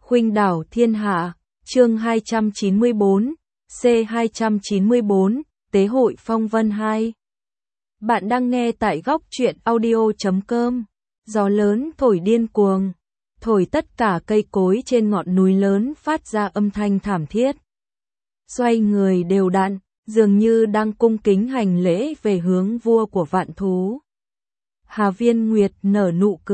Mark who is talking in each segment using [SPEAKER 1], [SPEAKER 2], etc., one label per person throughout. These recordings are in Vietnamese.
[SPEAKER 1] Khuynh đảo thiên hạ, chương 294, C294, Tế hội phong vân 2. Bạn đang nghe tại góc truyện audio.com. Gió lớn thổi điên cuồng, thổi tất cả cây cối trên ngọn núi lớn phát ra âm thanh thảm thiết. Xoay người đều đặn, dường như đang cung kính hành lễ về hướng vua của vạn thú. Hà Viên Nguyệt nở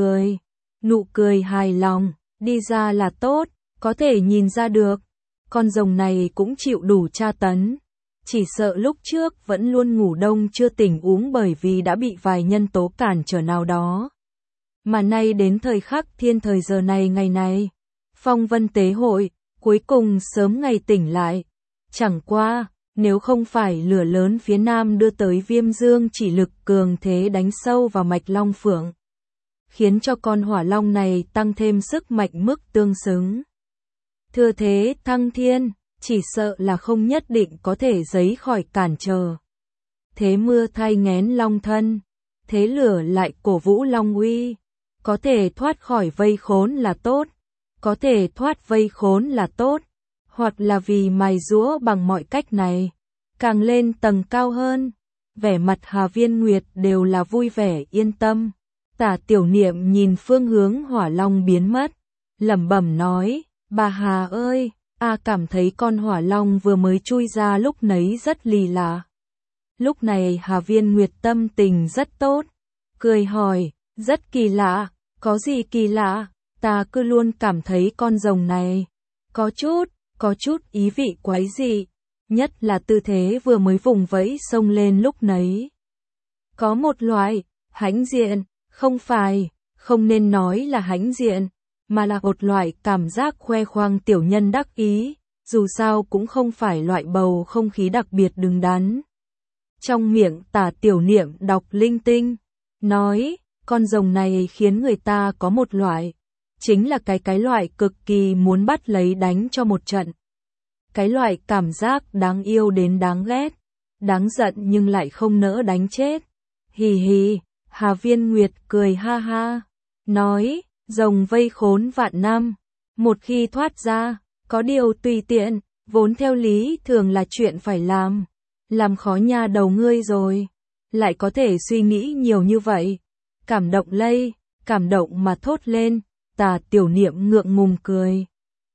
[SPEAKER 1] nụ cười hài lòng, đi ra là tốt, có thể nhìn ra được. Con rồng này cũng chịu đủ tra tấn. Chỉ sợ lúc trước vẫn luôn ngủ đông chưa tỉnh uống bởi vì đã bị vài nhân tố cản trở nào đó. Mà nay đến thời khắc thiên thời giờ này ngày này, phong vân tế hội, cuối cùng sớm ngày tỉnh lại. Chẳng qua, nếu không phải lửa lớn phía nam đưa tới Viêm Dương chỉ lực cường thế đánh sâu vào mạch Long Phượng, khiến cho con hỏa long này tăng thêm sức mạnh mức tương xứng. Thừa thế thăng thiên, chỉ sợ là không nhất định có thể giấy khỏi cản trở. Thế mưa thay nghén long thân, thế lửa lại cổ vũ long uy. Có thể thoát khỏi vây khốn là tốt, có thể thoát vây khốn là tốt, hoặc là vì mài giũa bằng mọi cách này, càng lên tầng cao hơn. Vẻ mặt Hà Viên Nguyệt đều là vui vẻ yên tâm. Tả Tiểu Niệm nhìn phương hướng hỏa long biến mất, lẩm bẩm nói, bà Hà ơi, cảm thấy con hỏa long vừa mới chui ra lúc nấy rất lì lạ. Lúc này Hà Viên Nguyệt tâm tình rất tốt, cười hỏi, rất kỳ lạ, có gì kỳ lạ, ta cứ luôn cảm thấy con rồng này, có chút ý vị quái dị, nhất là tư thế vừa mới vùng vẫy xông lên lúc nấy. Có một loại, hãnh diện, không nên nói là hãnh diện, mà là một loại cảm giác khoe khoang tiểu nhân đắc ý, dù sao cũng không phải loại bầu không khí đặc biệt đứng đắn. Trong miệng Tả Tiểu Niệm đọc linh tinh, nói, con rồng này khiến người ta có một loại, chính là cái loại cực kỳ muốn bắt lấy đánh cho một trận. Cái loại cảm giác đáng yêu đến đáng ghét, đáng giận nhưng lại không nỡ đánh chết. Hì hì, Hà Viên Nguyệt cười ha ha, nói, rồng vây khốn vạn năm, một khi thoát ra, có điều tùy tiện, vốn theo lý thường là chuyện phải làm khó nha đầu ngươi rồi, lại có thể suy nghĩ nhiều như vậy. Cảm động mà thốt lên, Tả Tiểu Niệm ngượng ngùng cười.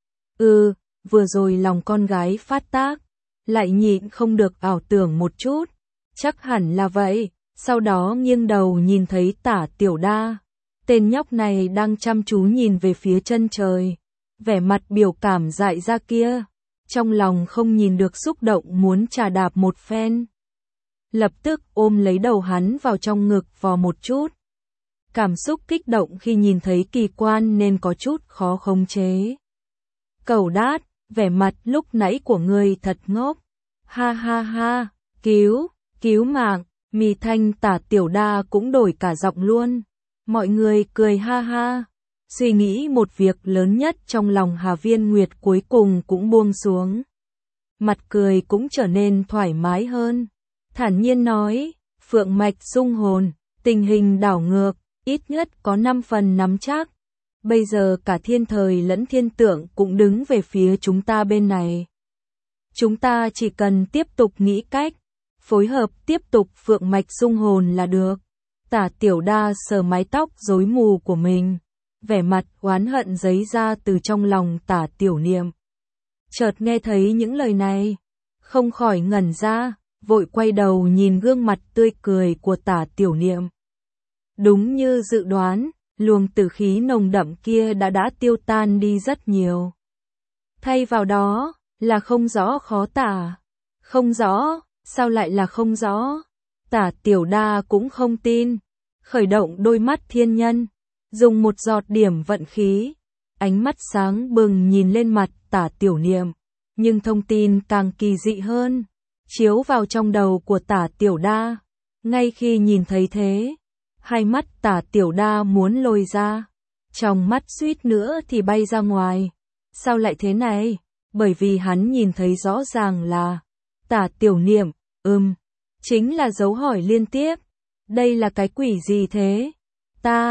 [SPEAKER 1] Vừa rồi lòng con gái phát tác, lại nhịn không được ảo tưởng một chút, chắc hẳn là vậy, sau đó nghiêng đầu nhìn thấy Tả Tiểu Đa. Tên nhóc này đang chăm chú nhìn về phía chân trời, vẻ mặt biểu cảm dại ra kia, trong lòng không nhìn được xúc động muốn trà đạp một phen. Lập tức ôm lấy đầu hắn vào trong ngực vò một chút. Cảm xúc kích động khi nhìn thấy kỳ quan nên có chút khó khống chế. Cẩu đát, vẻ mặt lúc nãy của ngươi thật ngốc. Ha ha ha, cứu mạng, mì thanh Tả Tiểu Đa cũng đổi cả giọng luôn. Mọi người cười ha ha. Suy nghĩ một việc lớn nhất trong lòng Hà Viên Nguyệt cuối cùng cũng buông xuống. Mặt cười cũng trở nên thoải mái hơn. Thản nhiên nói, phượng mạch xung hồn, tình hình đảo ngược, ít nhất có 5 phần nắm chắc. Bây giờ cả thiên thời lẫn thiên tượng cũng đứng về phía chúng ta bên này. Chúng ta chỉ cần tiếp tục nghĩ cách, phối hợp tiếp tục phượng mạch xung hồn là được. Tả Tiểu Đa sờ mái tóc rối mù của mình, vẻ mặt oán hận giấy ra từ trong lòng Tả Tiểu Niệm. Chợt nghe thấy những lời này, không khỏi ngẩn ra, vội quay đầu nhìn gương mặt tươi cười của Tả Tiểu Niệm. Đúng như dự đoán, luồng tử khí nồng đậm kia đã tiêu tan đi rất nhiều. Thay vào đó, là không rõ khó tả. Không rõ, sao lại là không rõ? Tả Tiểu Đa cũng không tin. Khởi động đôi mắt thiên nhân, dùng một giọt điểm vận khí, ánh mắt sáng bừng nhìn lên mặt Tả Tiểu Niệm, nhưng thông tin càng kỳ dị hơn, chiếu vào trong đầu của Tả Tiểu Đa. Ngay khi nhìn thấy thế, hai mắt Tả Tiểu Đa muốn lồi ra, trong mắt suýt nữa thì bay ra ngoài. Sao lại thế này? Bởi vì hắn nhìn thấy rõ ràng là Tả Tiểu Niệm, chính là dấu hỏi liên tiếp. Đây là cái quỷ gì thế?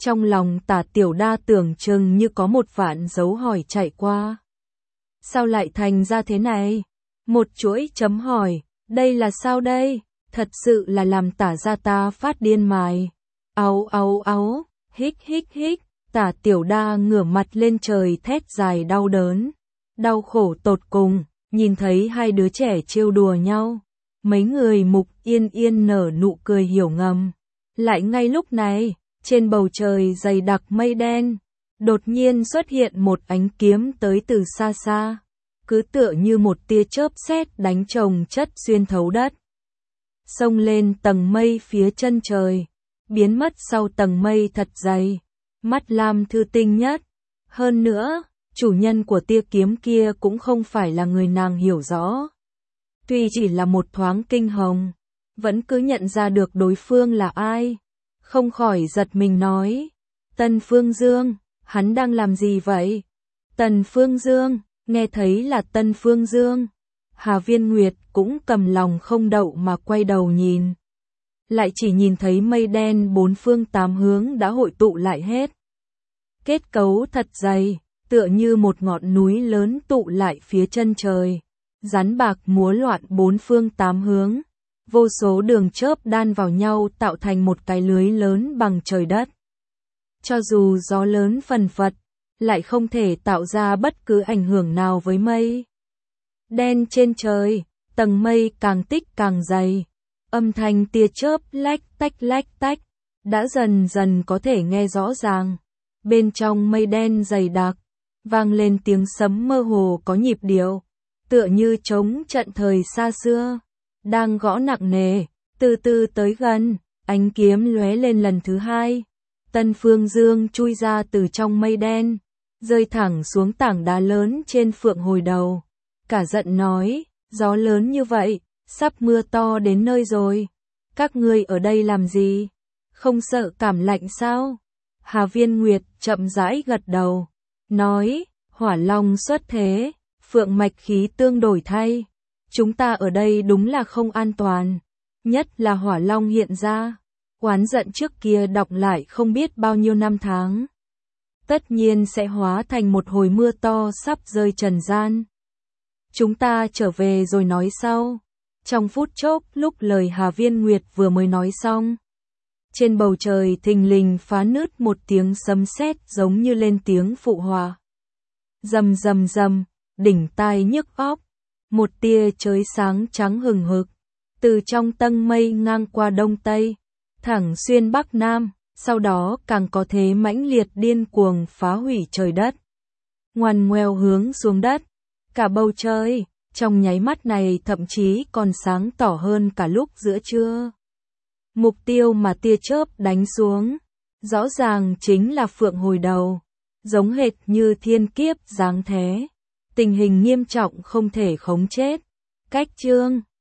[SPEAKER 1] Trong lòng Tả Tiểu Đa tưởng chừng như có một vạn dấu hỏi chạy qua. Sao lại thành ra thế này? Một chuỗi chấm hỏi, đây là sao đây? Thật sự là làm Tả gia ta phát điên mài. Áu áu áu, hích hích hích, Tả Tiểu Đa ngửa mặt lên trời thét dài đau đớn. Đau khổ tột cùng, nhìn thấy hai đứa trẻ trêu đùa nhau. Mấy người Mục Yên Yên nở nụ cười hiểu ngầm. Lại ngay lúc này, trên bầu trời dày đặc mây đen, đột nhiên xuất hiện một ánh kiếm tới từ xa xa. Cứ tựa như một tia chớp sét đánh chồng chất xuyên thấu đất. Xông lên tầng mây phía chân trời, biến mất sau tầng mây thật dày. Mắt lam thư tinh nhất. Hơn nữa, chủ nhân của tia kiếm kia cũng không phải là người nàng hiểu rõ. Tuy chỉ là một thoáng kinh hồng, vẫn cứ nhận ra được đối phương là ai. Không khỏi giật mình nói, Tần Phương Dương, hắn đang làm gì vậy? Tần Phương Dương, nghe thấy là Tần Phương Dương. Hà Viên Nguyệt cũng cầm lòng không đậu mà quay đầu nhìn. Lại chỉ nhìn thấy mây đen bốn phương tám hướng đã hội tụ lại hết. Kết cấu thật dày, tựa như một ngọn núi lớn tụ lại phía chân trời. Rắn bạc múa loạn bốn phương tám hướng. Vô số đường chớp đan vào nhau tạo thành một cái lưới lớn bằng trời đất. Cho dù gió lớn phần phật, lại không thể tạo ra bất cứ ảnh hưởng nào với mây đen trên trời. Tầng mây càng tích càng dày. Âm thanh tia chớp lách tách, đã dần dần có thể nghe rõ ràng. Bên trong mây đen dày đặc, vang lên tiếng sấm mơ hồ có nhịp điệu, tựa như trống trận thời xa xưa, đang gõ nặng nề, từ từ tới gần, ánh kiếm lóe lên lần thứ hai. Tần Phương Dương chui ra từ trong mây đen, rơi thẳng xuống tảng đá lớn trên phượng hồi đầu. Cả giận nói, gió lớn như vậy, sắp mưa to đến nơi rồi. Các ngươi ở đây làm gì? Không sợ cảm lạnh sao? Hà Viên Nguyệt chậm rãi gật đầu, nói, hỏa long xuất thế, phượng mạch khí tương đổi thay. Chúng ta ở đây đúng là không an toàn, nhất là hỏa long hiện ra. Oán giận trước kia đọc lại không biết bao nhiêu năm tháng. Tất nhiên sẽ hóa thành một hồi mưa to sắp rơi trần gian. Chúng ta trở về rồi nói sau. Trong phút chốc lúc lời Hà Viên Nguyệt vừa mới nói xong, trên bầu trời thình lình phá nứt một tiếng sấm sét giống như lên tiếng phụ họa. Rầm rầm rầm, đỉnh tai nhức óc, một tia chớp sáng trắng hừng hực, từ trong tầng mây ngang qua đông tây, thẳng xuyên bắc nam, sau đó càng có thế mãnh liệt điên cuồng phá hủy trời đất. Ngoằn ngoèo hướng xuống đất, cả bầu trời, trong nháy mắt này thậm chí còn sáng tỏ hơn cả lúc giữa trưa. Mục tiêu mà tia chớp đánh xuống, rõ ràng chính là phượng hồi đầu, giống hệt như thiên kiếp giáng thế. Tình hình nghiêm trọng không thể khống chế. Cách chương